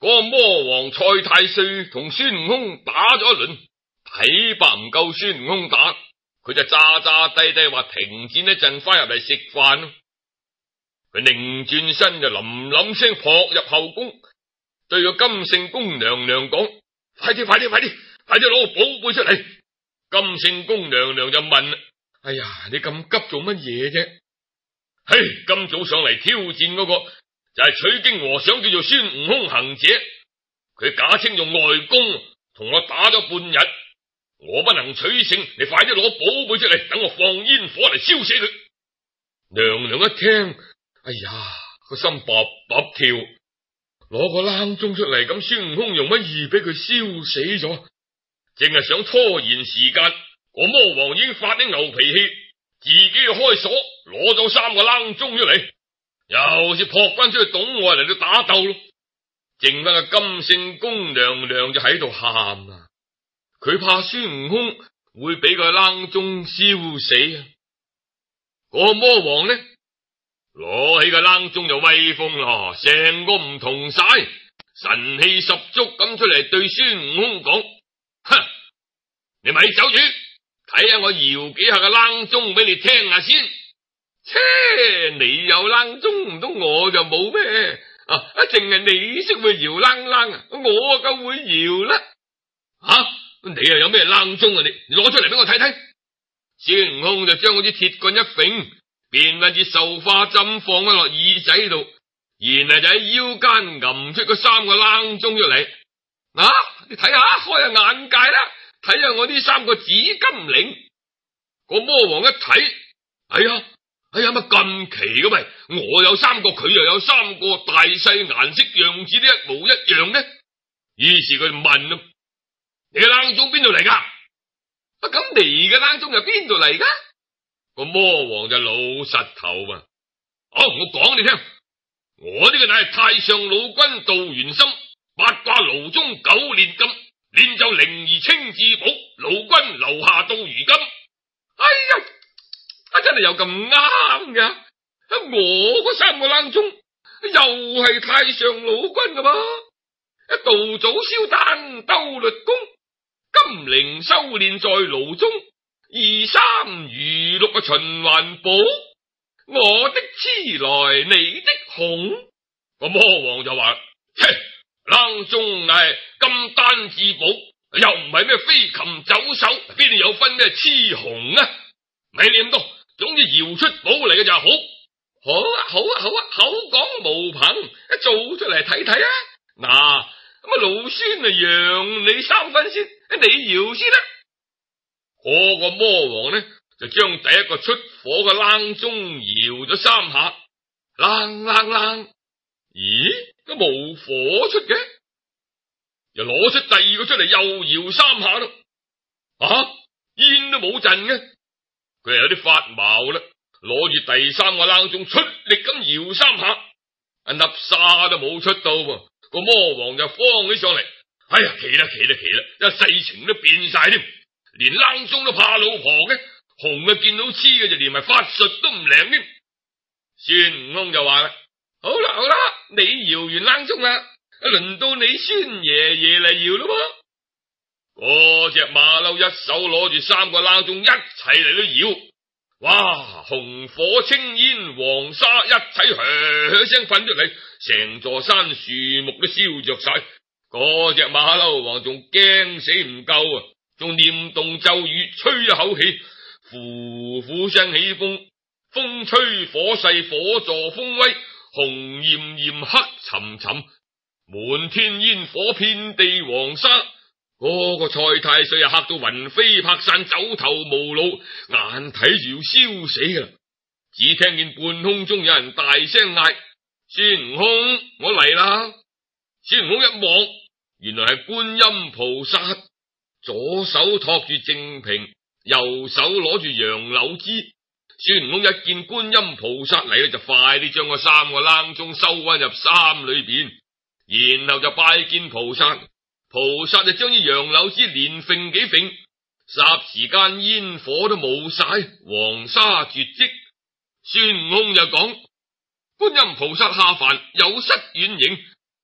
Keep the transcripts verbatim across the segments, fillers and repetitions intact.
嗰個魔王蔡太歲同孫悟空打咗一輪，睇白唔夠孫悟空打，佢就詐詐低低話停戰一陣，翻入嚟食飯。佢擰轉身就冧冧聲撲入後宮，對個金聖宮娘娘講：快啲快啲快啲快啲攞個寶貝出嚟！金聖宮娘娘就問：哎呀，你咁急做乜嘢啫？嘿，今早上嚟挑戰嗰個就係取經和尚，叫做孫悟空行者，佢假稱用外功同我打咗半日，我不能取勝，你快啲攞寶貝出嚟，等我放煙火嚟燒死佢。娘娘一聽，哎呀，個心卜卜跳，攞個冷鐘出嚟，咁孫悟空用乜易俾佢燒死咗？淨係想拖延時間，個魔王已經發啲牛脾氣，自己開鎖攞咗三個冷鐘出嚟，又是撲翻出去董外嚟到打鬥咯。剩翻個金聖宮娘娘就喺度喊啊，佢怕孫悟空會俾個冷鐘燒死啊。個魔王呢，攞起個冷鐘就威風咯，成個唔同晒，神氣十足咁出嚟對孫悟空講：哼，你咪走住，睇下我搖幾下個冷鐘俾你聽下先。切，你有冷鐘唔通我就冇咩？啊，淨係你識會搖冷冷啊，我夠會搖啦。吓、啊，你又有咩冷鐘啊？你你攞出嚟俾我睇睇。孫悟空就將嗰啲鐵棍一揈，變翻支繡花針放咗落耳仔度，然後就喺腰間揞出個三個冷鐘出嚟。啊，你睇下，開下眼界啦，睇下我呢三個紫金鈴。個魔王一睇，哎呀，哎呀，乜咁奇嘅咪？我有三個，佢又有三個，大細顏色樣子都一模一樣呢。於是佢就問咯：你嘅冷鐘邊度嚟噶？啊，咁你嘅冷鐘又邊度嚟噶？個魔王就老實頭啊！好，我講你聽，我呢個乃係太上老君道元心八卦爐中九煉金，煉就靈兒清智寶，老君留下到如今。哎呀，啊真係有咁啱嘅，我嗰三個冷鐘又係太上老君噶噃，一道祖燒丹兜律功，金靈修煉在爐中，二三如六嘅循環寶，我的痴來你的紅。個魔王就話：切，冷鐘係金丹至寶，又唔係咩飛禽走獸，邊度有分咩痴紅啊？咪念多，總之搖出寶嚟嘅就好。好啊，好啊，好啊，口講無憑，一做出嚟睇睇啊！嗱，咁啊老孫啊讓你三分先，你搖先啦。嗰個魔王呢就將第一個出火嘅冷鐘搖咗三下，啷啷啷，咦，都冇火出嘅。又攞出第二個出嚟，又搖三下咯，啊，煙都冇陣嘅。佢係有啲發毛啦，攞住第三個冷鐘出力咁搖三下，一粒沙都冇出到喎。個魔王就慌起上嚟，哎呀，奇啦奇啦奇啦，一世情都變晒添，連冷鐘都怕老婆嘅，紅嘅見到黐嘅就連埋法術都唔靈添。孫悟空就話啦：好啦好啦，你搖完冷鐘啦，輪到你孫爺爺嚟搖咯噃。嗰隻馬騮一手攞住三個冷鐘一齊嚟到搖，哇！紅火青煙黃沙一齊噓噓聲噴出嚟，成座山樹木都燒着晒。嗰隻馬騮王仲驚死唔夠啊，仲念動咒語，吹一口氣，呼呼聲起風，風吹火勢，火助風威，紅炎炎黑沉沉，滿天煙火，遍地黃沙。嗰個蔡太歲啊嚇到魂飛魄散，走投無路，眼睇住要燒死啊！只聽見半空中有人大聲嗌：孫悟空，我嚟啦！孫悟空一望，原來係觀音菩薩，左手托住淨瓶，右手攞住楊柳枝。孫悟空一見觀音菩薩嚟咧，就快啲將個三個冷鐘收翻入衫裏邊，然後就拜見菩薩。菩薩就將啲楊柳枝連揈幾揈，霎時間煙火都冇晒，黃沙絕迹。孫悟空就講：觀音菩薩下凡有失遠迎，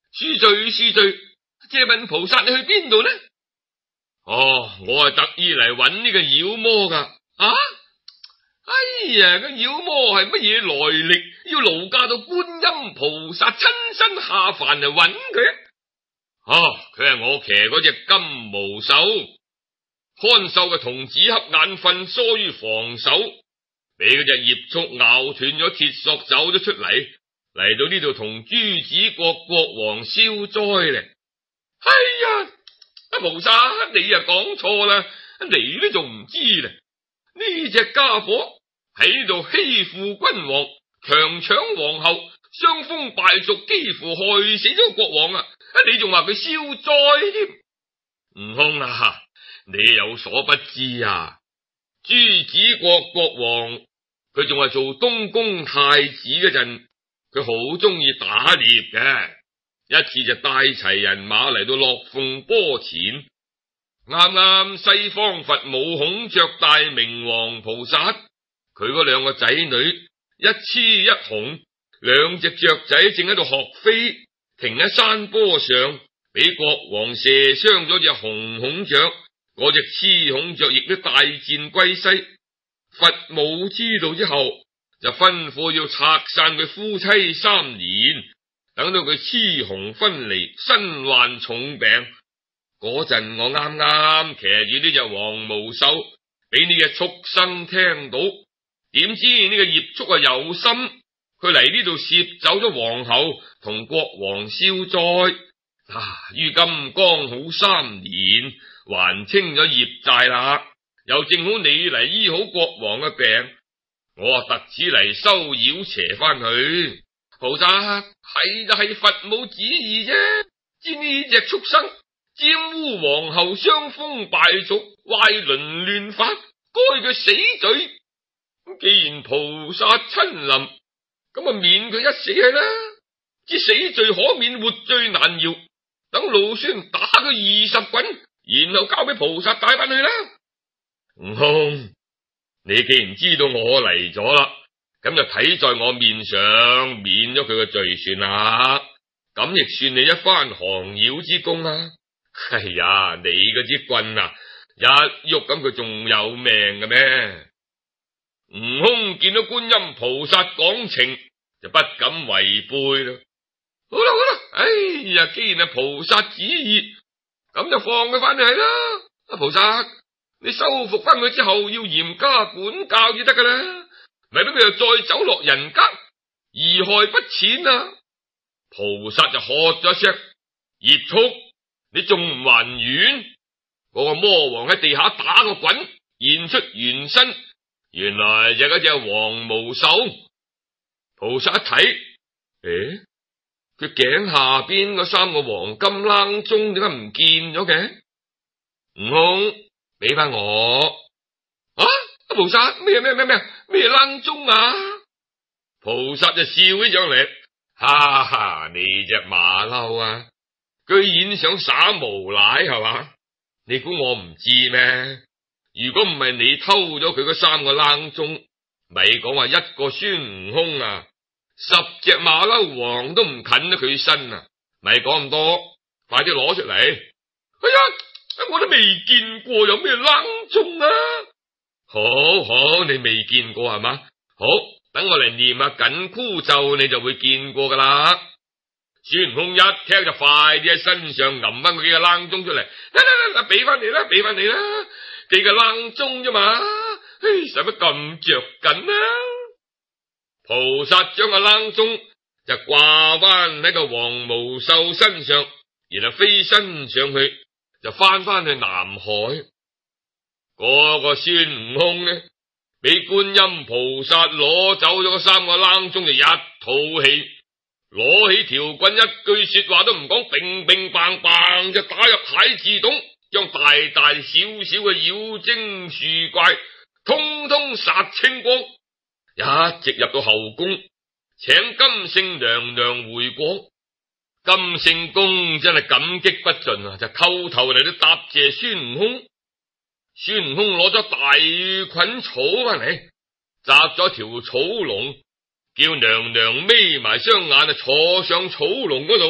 恕罪恕罪，借問菩薩你去邊度呢？哦，我係特意嚟揾呢個妖魔噶。啊？哎呀，個妖魔係乜嘢來歷？要勞駕到觀音菩薩親身下凡嚟揾佢？哦，佢係我騎嗰隻金毛獸，看守嘅童子瞌眼瞓，疏於防守，俾嗰隻孽畜咬斷咗鐵索，走咗出嚟，嚟到呢度同朱子國國王消災咧。哎呀，阿菩薩你啊講錯啦，你都仲唔知咧？呢隻家伙喺度欺負君王，強搶皇后，傷風敗俗，幾乎害死咗國王啊！你仲話佢消災添？悟空啊，你有所不知啊，朱子國國王佢仲係做東宮太子嗰陣，佢好中意打獵嘅。一次就帶齊人馬嚟到落鳳坡前，啱啱西方佛母孔雀大明王菩薩，佢嗰兩個仔女一雌一雄，兩隻雀仔正喺度學飛，停喺山坡上，俾國王射傷咗隻雄孔雀，嗰隻雌孔雀亦都大戰歸西。佛母知道之後，就吩咐要拆散佢夫妻三年，等到佢雌雄分離，身患重病。嗰陣我啱啱騎住呢隻黃毛獸，俾呢隻畜生聽到，點知呢個孽畜啊有心，佢嚟呢度攝走咗皇后同國王消災。啊，於今剛好三年，還清咗業債啦，又正好你嚟醫好國王嘅病，我啊特此嚟收妖邪翻去。菩薩係就係佛母旨意啫，知呢隻畜生沾污皇后，傷風敗俗，壞倫亂法，該佢死罪。既然菩薩親臨，咁啊免佢一死去啦。知死罪可免，活罪難饒。等老孫打佢二十棍，然後交俾菩薩帶翻去啦。悟空，你既然知道我嚟咗啦，咁就睇在我面上，免咗佢嘅罪算啦。咁亦算你一番降妖之功啦。哎呀，你嗰支棍啊，一喐咁佢仲有命嘅咩？悟空見到觀音菩薩講情，就不敢違背啦。好啦好啦，哎呀，既然係菩薩旨意，咁就放佢翻去啦。阿菩薩，你收服翻佢之後，要嚴加管教至得噶啦，咪俾佢又再走落人間，貽害不淺啊！菩薩就喝咗聲：孽畜，你仲唔還願？嗰個魔王喺地下打個滾，現出原身，原來就係嗰隻黃毛獸。菩薩一睇，誒，佢頸下邊嗰三個黃金冷鐘點解唔見咗嘅？悟空，俾翻我。啊，菩薩，咩咩咩咩咩冷鐘啊？菩薩就笑起上嚟，哈哈，你隻馬騮啊，居然想耍無賴係嘛？你估我唔知咩？如果唔係你偷咗佢嗰三個冷鐘，咪講話一個孫悟空啊，十隻馬騮王都唔近得佢身啊！咪講咁多，快啲攞出嚟！哎呀，我都未見過有咩冷鐘啊！好好，你未見過係嘛？好，等我嚟念下緊箍咒，你就會見過噶啦。孫悟空一聽就快啲喺身上揞翻佢幾個冷鐘出嚟，嚟嚟嚟，俾翻你啦，俾翻你啦，幾個冷鐘啫嘛，唉，使乜咁着緊啊？菩薩將個冷鐘就掛翻喺個黃毛獸身上，然後飛身上去，就翻翻去南海。嗰個孫悟空呢，俾觀音菩薩攞走咗嗰三個冷鐘，就一肚氣，攞起條棍，一句說話都唔講，乒乒乓乓就打入太子洞，將大大小小嘅妖精樹怪通通殺清光，一直入到後宮，請金聖娘娘回國。金聖公真係感激不盡啊，就叩頭嚟到答謝孫悟空。孫悟空攞咗大捆草翻嚟，紮咗條草龍，叫娘娘眯埋雙眼啊，坐上草龍嗰度，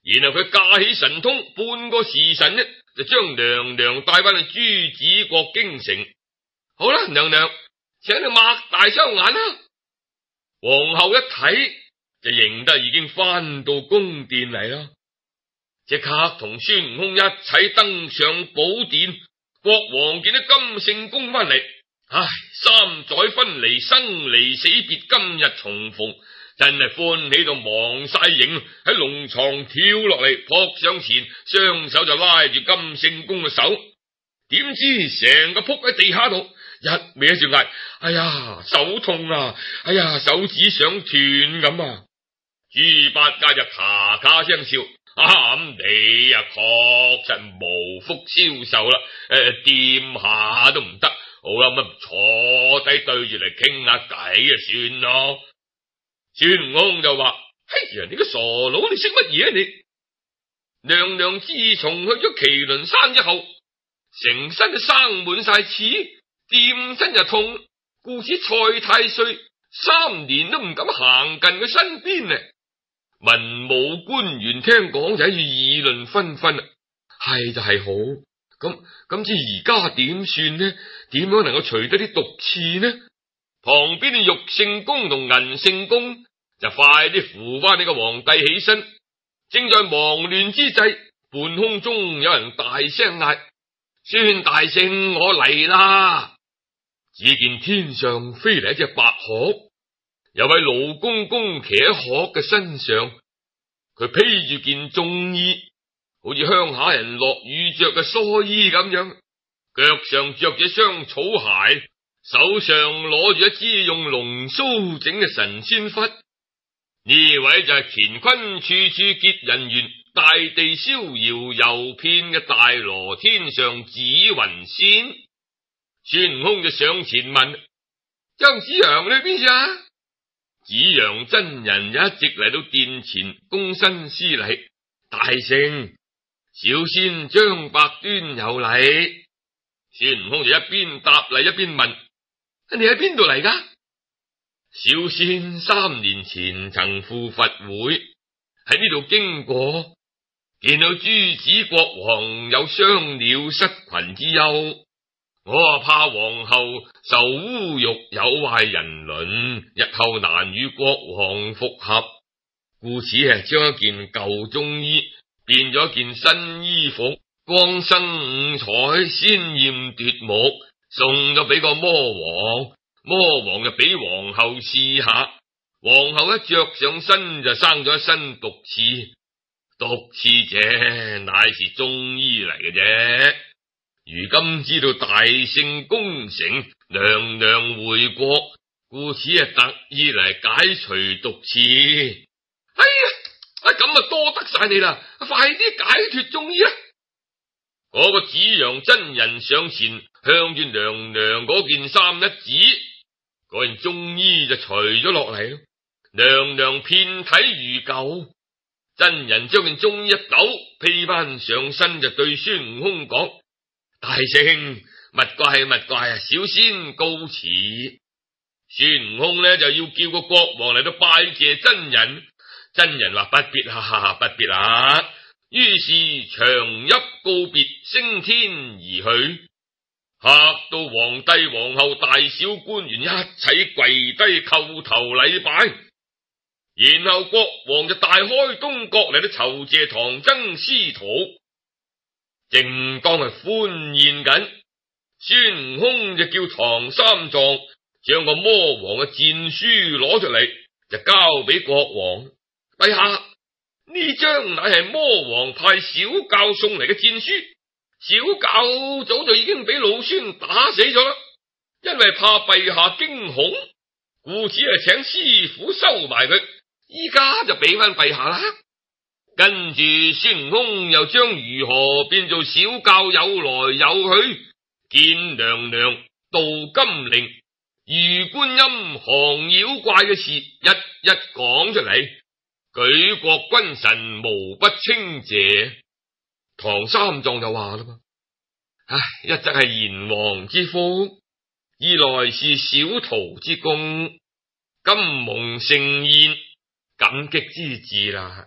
然後佢駕起神通，半個時辰呢，就將娘娘帶翻去朱紫國京城。好啦，娘娘，請你擘大雙眼啦。皇后一睇就認得已經翻到宮殿嚟啦，即刻同孫悟空一齊登上寶殿。國王見到金聖公翻嚟，唉，三載分離，生離死別，今日重逢，真係歡喜到忘晒形，喺龍床跳落嚟，撲上前，雙手就拉住金聖公嘅手，點知成個撲喺地下度，一味喺度嗌：哎呀，手痛啊！哎呀，手指想斷咁啊！豬八戒就咔咔聲笑：啊，咁你啊確實無福消受啦，誒，掂下都唔得。好啦，咁坐低對住嚟傾下偈啊，算咯。孫悟空就話：哎呀，你個傻佬，你識乜嘢啊你？娘娘自從去咗麒麟山之後，成身都生滿晒刺，掂身就痛，故此蔡太歲三年都唔敢行近佢身邊呢。文武官員聽講就喺度議論紛紛啦，係就係好，咁咁至而家點算呢？點樣能夠除得啲毒刺呢？旁邊嘅玉聖公同銀聖公就快啲扶翻呢個皇帝起身。正在忙亂之際，半空中有人大聲嗌：孫大聖，我嚟啦！只見天上飛嚟一隻白鶴，有位老公公騎喺鶴嘅身上，佢披住件中衣，好似鄉下人落雨着嘅蓑衣咁樣，腳上着住雙草鞋，手上攞住一支用龍鬚整嘅神仙拂。呢位就係乾坤處處結人緣，大地逍遙遊遍嘅大羅天上紫雲仙。孫悟空就上前問：張子陽去邊啊？紫陽真人一直嚟到殿前躬身施禮：大聖，小仙張百端有禮。孫悟空就一邊答禮一邊問：你喺邊度嚟噶？小仙三年前曾赴佛會，喺呢度經過，見到朱紫國王有雙鳥失群之憂，我啊怕皇后受侮辱，有壞人倫，日後難與國王復合，故此啊將一件舊中衣變咗一件新衣服，光生五彩，鮮艷奪目，送咗俾個魔王。魔王就俾皇后試下，皇后一着上身就生咗一身毒刺，毒刺者乃是中醫嚟嘅啫。如今知道大聖功成，娘娘回國，故此啊特意嚟解除毒刺。哎呀，啊咁啊多得晒你啦，快啲解脫中醫啊！嗰個紫陽真人上前向住娘娘嗰件衫一指，嗰件中衣就除咗落嚟咯。娘娘遍體如舊，真人將件中衣一抖披翻上身，就對孫悟空講：大聖，勿怪勿怪啊，小仙告辭。孫悟空呢就要叫個國王嚟到拜謝真人，真人話不必啦，哈哈，不必啦。於是長泣告別，升天而去。嚇到皇帝皇后大小官員一齊跪低叩頭禮拜，然後國王就大開東閣嚟到酬謝唐僧師徒。正當係歡宴緊，孫悟空就叫唐三藏將個魔王嘅戰書攞出嚟，就交俾國王。陛下，呢張乃係魔王派小教送嚟嘅戰書。小教早就已經俾老孫打死咗啦，因為怕陛下驚恐，故此係請師傅收埋佢，依家就俾翻陛下啦。跟住孫悟空又將如何變做小教有來有去，見娘娘、渡金陵、遇觀音、降妖怪嘅事一一講出嚟，舉國君臣無不稱謝。唐三藏就話啦嘛，唉，一則係閻王之福，二來是小徒之功，今蒙盛宴，感激之至啦。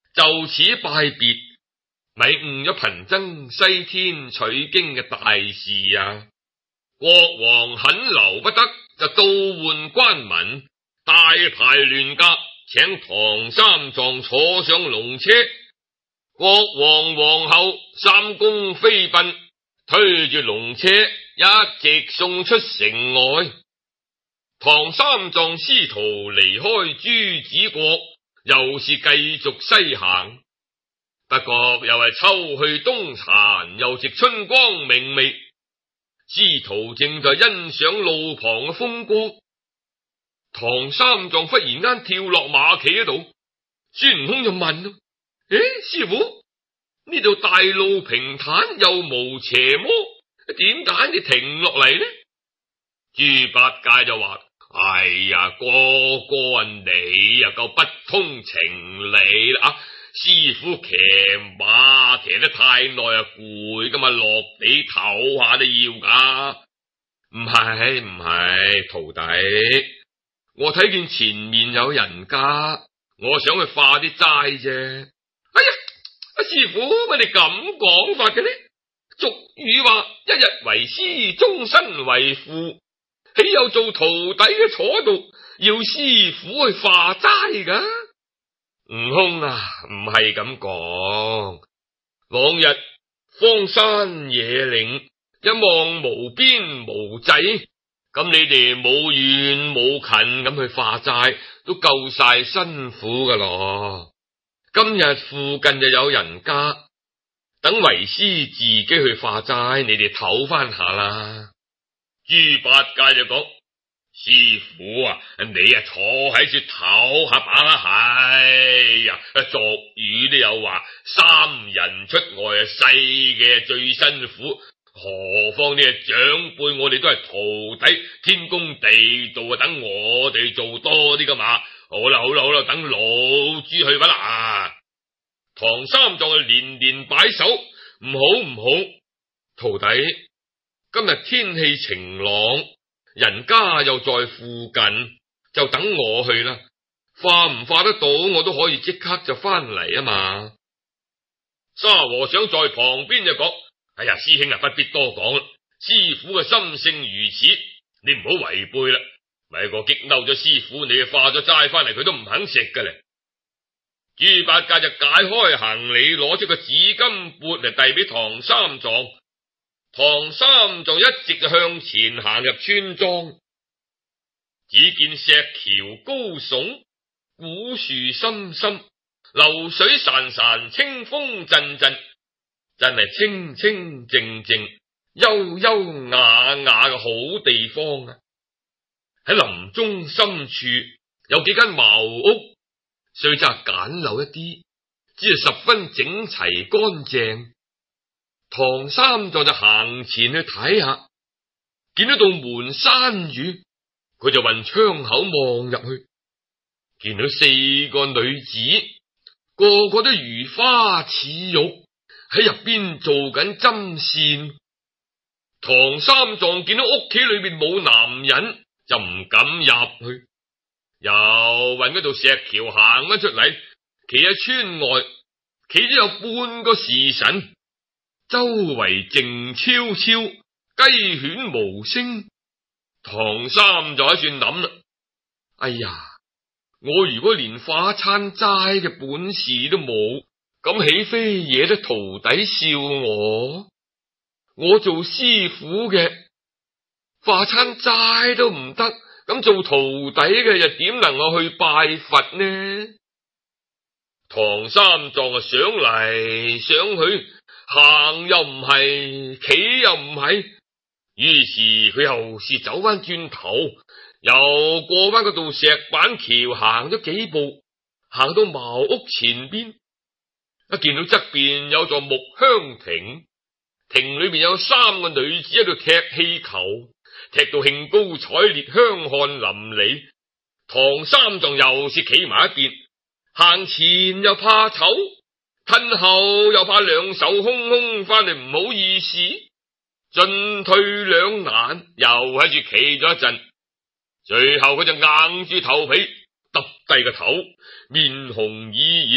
就此拜別，咪誤咗貧僧西天取經嘅大事啊！國王很留不得，就倒換官文，大排鑾駕，請唐三藏坐上龍車。國王皇后三公飛奔，推住龍車一直送出城外。唐三藏師徒離開朱子國，又是繼續西行。不覺又係秋去冬殘，又值春光明媚。師徒正在欣賞路旁嘅風光，唐三藏忽然間跳落馬騎喺度，孫悟空就問咯：誒，師傅，呢度大路平坦又無邪魔，點解你停落嚟呢？豬八戒就話：哎呀，哥哥你又夠不通情理啦！師傅騎馬騎得太耐啊，攰噶嘛，落地唞下都要噶。唔係唔係，徒弟，我睇見前面有人家，我想去化啲齋啫。哎呀，阿師傅乜你咁講法嘅呢？俗語話一日為師，終身為父，豈有做徒弟嘅坐度要師傅去化齋噶？悟空啊，唔係咁講。往日荒山野嶺，一望無邊無際，咁你哋冇怨冇勤咁去化齋，都夠晒辛苦噶咯。今日附近就有人家，等為師自己去化齋，你哋唞翻下啦。豬八戒就講：師傅啊，你啊坐喺處唞下把啦。係呀，俗語都有話，三人出外啊，細嘅最辛苦，何況呢係長輩，我哋都係徒弟，天公地道啊，等我哋做多啲噶嘛。好啦好啦好啦，等老豬去吧啦。唐三藏啊連連擺手：唔好唔好，徒弟，今日天氣晴朗，人家又在附近，就等我去啦。化唔化得到，我都可以即刻就翻嚟啊嘛。沙和尚在旁邊就講：哎呀，師兄啊，不必多講啦，師傅嘅心性如此，你唔好違背啦。咪個激嬲咗師傅，你化咗齋翻嚟，佢都唔肯食㗎咧。豬八戒就解開行李，攞出個紫金缽嚟遞俾唐三藏。唐三藏一直就向前行入村莊，只見石橋高聳，古樹深深，流水潺潺，清風陣陣，真係清清靜靜、優優雅雅嘅好地方啊！喺林中深處有幾間茅屋，雖則簡陋一啲，只係十分整齊乾淨。唐三藏就行前去睇下，見到道門閂住，佢就運窗口望入去，見到四個女子，個個都如花似玉，喺入邊做緊針線。唐三藏見到屋企裏邊冇男人，就唔敢入去，又運嗰道石橋行咗出嚟，企喺村外，企咗有半個時辰。周圍靜悄悄，雞犬無聲。唐三就喺度諗啦：哎呀，我如果連化餐齋嘅本事都冇，咁豈非惹得徒弟笑我？我做師傅嘅化餐齋都唔得，咁做徒弟嘅又點能夠去拜佛呢？唐三藏啊，想嚟想去，行又唔係，企又唔係，於是佢又是走翻轉頭，又過翻嗰道石板橋，行咗幾步，行到茅屋前邊，一見到側邊有座木香亭，亭裏邊有三個女子喺度踢氣球，踢到興高采烈，香汗淋漓。唐三藏又是企埋一邊，行前又怕醜，褪後又怕兩手空空翻嚟唔好意思，進退兩難，又喺住企咗一陣，最後佢就硬住頭皮，耷低個頭，面紅耳熱，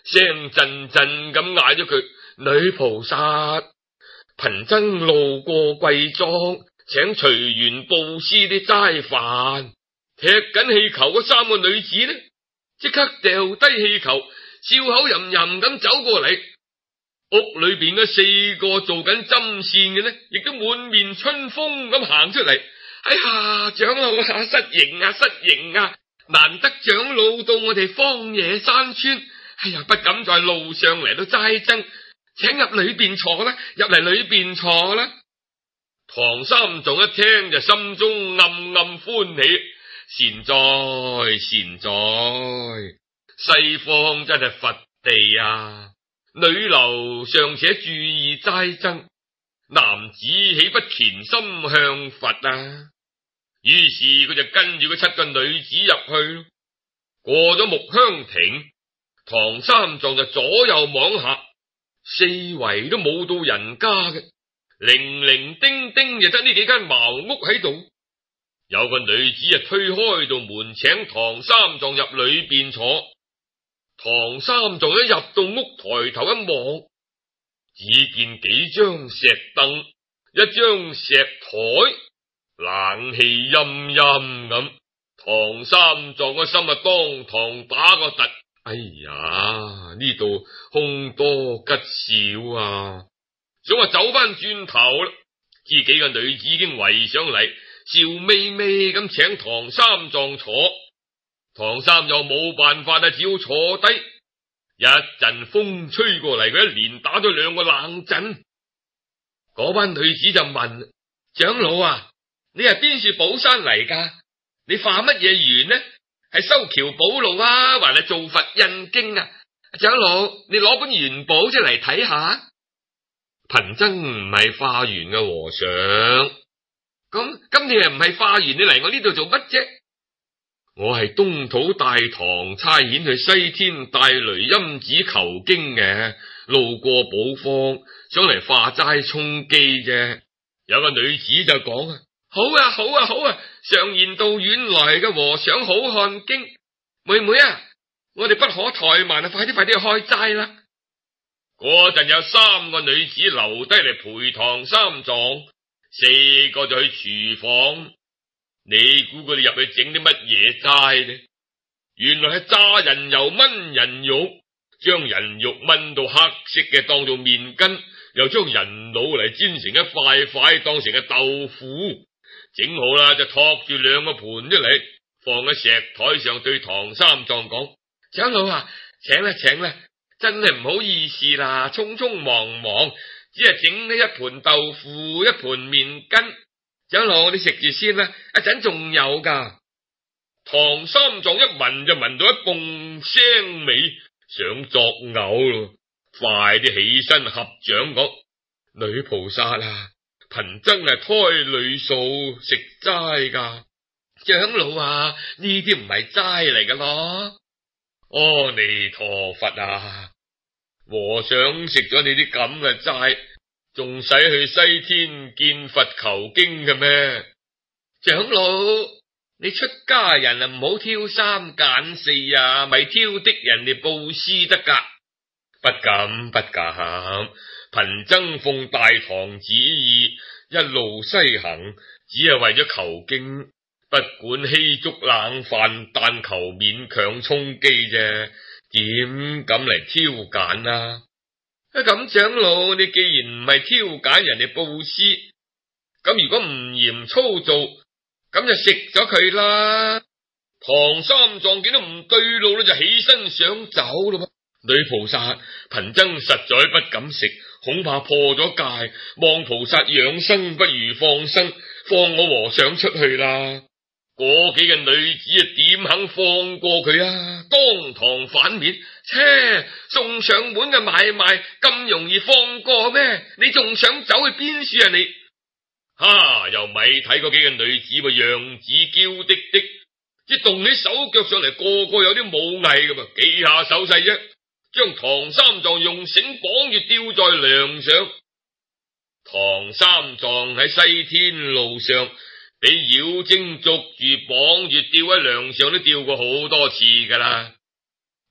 聲震震咁嗌咗句：女菩薩，貧僧路過貴莊，請隨緣布施啲齋飯。踢緊氣球嗰三個女子呢，即刻掉低氣球，笑口吟吟咁走過嚟。屋裏邊嘅四個做緊針線嘅呢，亦都滿面春風咁行出嚟。哎呀，長老啊，失迎啊，失迎啊！難得長老到我哋荒野山村，哎呀，不敢在路上嚟到齋僧，請入裏邊坐啦，入嚟裏邊坐啦。唐三藏一聽就心中暗暗歡喜，善哉善哉，西方真係佛地啊！女流尚且注意齋僧，男子豈不虔心向佛啊？於是佢就跟住嗰七個女子入去，過咗木香亭，唐三藏就左右望下，四圍都冇到人家嘅，零零丁丁就得呢幾間茅屋喺度。有個女子啊推開道門，請唐三藏入裏邊坐。唐三藏一入到屋，抬頭一望，只見幾張石凳，一張石台，冷氣陰陰咁。唐三藏個心啊當堂打個突，哎呀，呢度凶多吉少啊！想話走翻轉頭啦，知幾個女子已經圍上嚟，笑眯眯咁請唐三藏坐。唐三藏冇辦法啊，只好坐低。一陣風吹過嚟，佢一連打咗兩個冷震。嗰班女子就問：長老啊，你係邊處寶山嚟噶？你化乜嘢緣呢？係修橋補路啊，還係做佛印經啊？長老，你攞本元寶出嚟睇下。貧僧唔係化緣嘅和尚。咁咁你又唔係化緣，你嚟我呢度做乜啫？我係東土大唐差遣去西天帶雷音寺求經嘅，路過寶方，想嚟化齋充飢啫。有個女子就講啊：好啊好啊好啊，常言道遠來嘅和尚好看經。妹妹啊，我哋不可怠慢啊，快啲快啲去開齋啦！嗰陣有三個女子留低嚟陪唐三藏，四個就去廚房。你估佢哋入去整啲乜嘢齋呢？原來係炸人油炆人肉，將人肉炆到黑色嘅當做麵筋，又將人腦嚟煎成一塊塊當成嘅豆腐，整好啦就托住兩個盤出嚟，放喺石台上，對唐三藏講：長老啊，請啦請啦，真係唔好意思啦，匆匆忙忙，只係整呢一盤豆腐，一盤麵筋。長老，你食住先啦，一陣仲有噶。唐三藏一聞就聞到一泵腥味，想作嘔咯，快啲起身合掌講：女菩薩啊，貧僧係胎裏素食齋噶。長老啊，呢啲唔係齋嚟噶咯。阿彌陀佛啊，和尚食咗你啲咁嘅齋，仲使去西天見佛求經嘅咩？長老，你出家人啊，唔好挑三揀四啊，咪挑剔人哋布施得噶。不敢不敢，貧僧奉大唐旨意，一路西行，只係為咗求經，不管稀粥冷飯，但求勉強充飢啫，點敢嚟挑揀啊？咁長老，你既然唔係挑揀人哋布施，咁如果唔嫌粗糙，咁就食咗佢啦。唐三藏見到唔對路咧，就起身想走咯。女菩薩，貧僧實在不敢食，恐怕破咗戒，望菩薩養生不如放生，放我和尚出去啦。嗰幾個女子啊，點肯放過佢啊？當堂反面，切，送上門嘅買賣咁容易放過咩？你仲想走去邊處啊你？哈！又咪睇嗰幾個女子個樣子嬌滴滴，即係動起手腳上嚟，個個有啲武藝噶嘛，幾下手勢啫，將唐三藏用繩綁住吊在梁上。唐三藏喺西天路上，俾妖精捉住綁住吊喺梁上，都吊過好多次噶啦。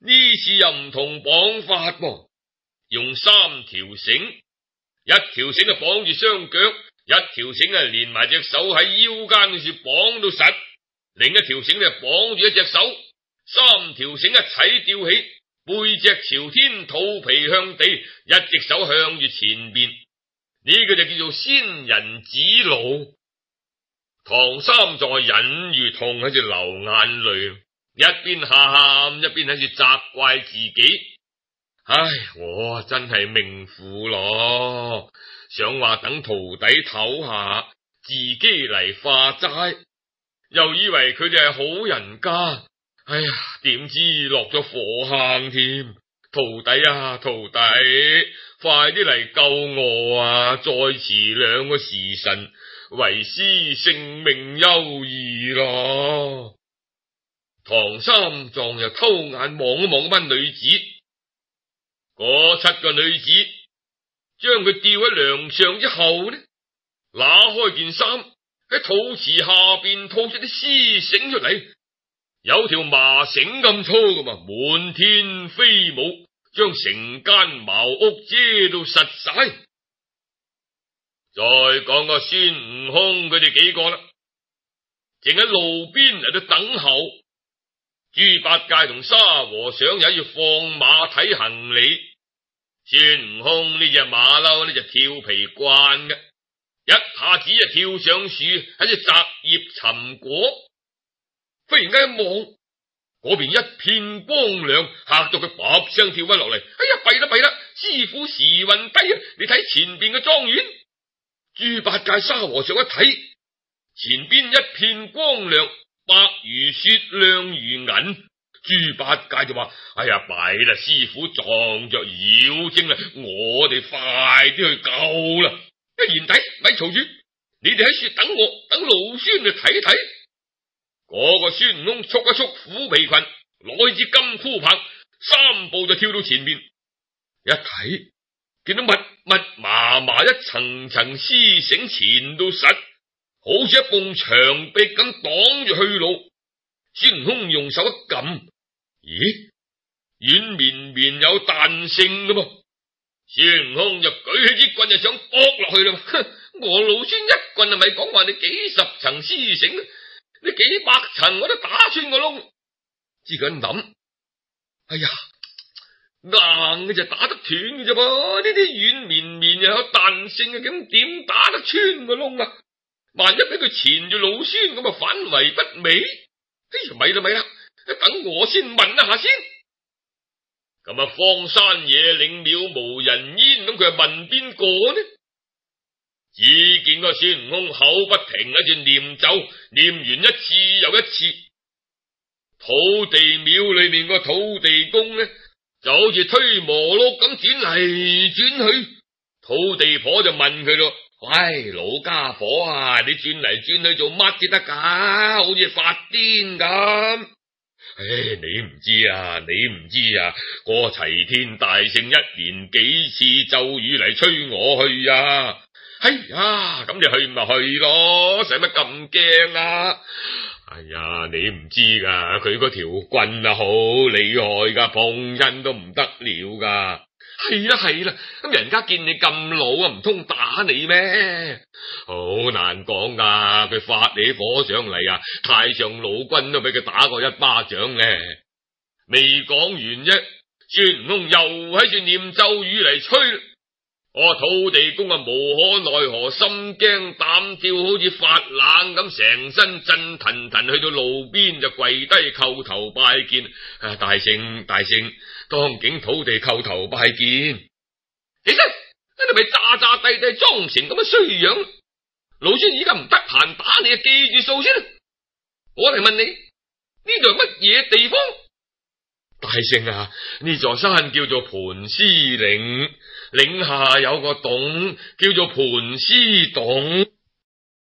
呢次又唔同綁法噃，用三條繩，一條繩就綁住雙腳，一條繩啊連埋隻手喺腰間嗰處綁到實，另一條繩就綁住一隻手，三條繩一齊吊起，背脊朝天，肚皮向地，一隻手向住前邊，呢、這個就叫做仙人指路。唐三藏係忍住痛喺度流眼淚，一邊喊一邊喺度責怪自己。唉，我真係命苦咯，想話等徒弟唞下，自己嚟化齋，又以為佢哋係好人家。哎呀，點知落咗火坑添！徒弟啊，徒弟，快啲嚟救我啊！再遲兩個時辰，為師性命休矣咯。唐三藏又偷眼望一望班女子，嗰七個女子將佢吊喺梁上之後呢，拿開件衫，喺肚臍下邊吐出啲絲繩出嚟，有條麻繩咁粗噶嘛，滿天飛舞，將成間茅屋遮到實晒。再講個孫悟空佢哋幾個啦，正喺路邊嚟到等候。豬八戒同沙和尚又要放馬睇行李。孫悟空呢隻馬騮呢就調皮慣嘅，一下子就跳上樹喺度摘葉尋果。忽然間一望，嗰邊一片光亮，嚇到佢啪聲跳翻落嚟。哎呀，弊啦弊啦，師傅時運低啊！你睇前邊嘅莊園。豬八戒、沙和尚一睇，前邊一片光亮，白如雪，亮如銀。豬八戒就話：哎呀，弊啦，師傅撞着妖精啦，我哋快啲去救啦！一賢弟，咪嘈住，你哋喺樹等我，等老孫去睇睇。嗰個孫悟空束一束虎皮裙，攞支金箍棒，三步就跳到前面。一睇見到密密麻麻一層層絲繩纏到實，好似一埲牆壁咁擋住去路。孫悟空用手一撳，咦，軟綿綿有彈性噶噃。孫悟空就舉起支棍就想搏落去啦。哼，我老孫一棍係咪講話你幾十層絲繩？你幾百層我都打穿個窿。自己諗，哎呀，硬嘅就打得斷嘅啫噃，呢啲軟綿綿又有彈性嘅，咁點打得穿個窿啊？萬一俾佢纏住老孫咁啊，反為不美。哎呀，咪啦咪啦，等我先問一下先。咁啊，荒山野嶺渺無人煙，咁佢係問邊個呢？只見個孫悟空口不停喺度念咒，念完一次又一次。土地廟裏面個土地公呢，就好似推磨碌咁轉嚟轉去。土地婆就問佢咯：喂，老家伙啊，你轉嚟轉去做乜至得噶？好似發癲咁。唉，你唔知啊，你唔知啊，個齊天大聖一連幾次咒語嚟催我去啊！哎呀，咁你去咪去咯，使乜咁驚啊？哎呀，你唔知噶，佢嗰條棍啊好厲害噶，碰親都唔得了噶。係啦係啦，咁人家見你咁老啊，唔通打你咩？好難講噶，佢發起火上嚟啊，太上老君都俾佢打過一巴掌咧。未講完啫，孫悟空又喺度念咒語嚟催。我土地公啊，無可奈何，心驚膽跳，好似發冷咁，成身震騰騰，去到路邊就跪低叩頭拜見。啊，大聖大聖，當境土地叩頭拜見。起身，你咪詐詐諦諦裝成咁嘅衰樣。老孫而家唔得閒打你，記住數先。我嚟問你，呢度係乜嘢地方？大聖啊，呢座山叫做盤絲嶺，嶺下有個洞叫做盤絲洞。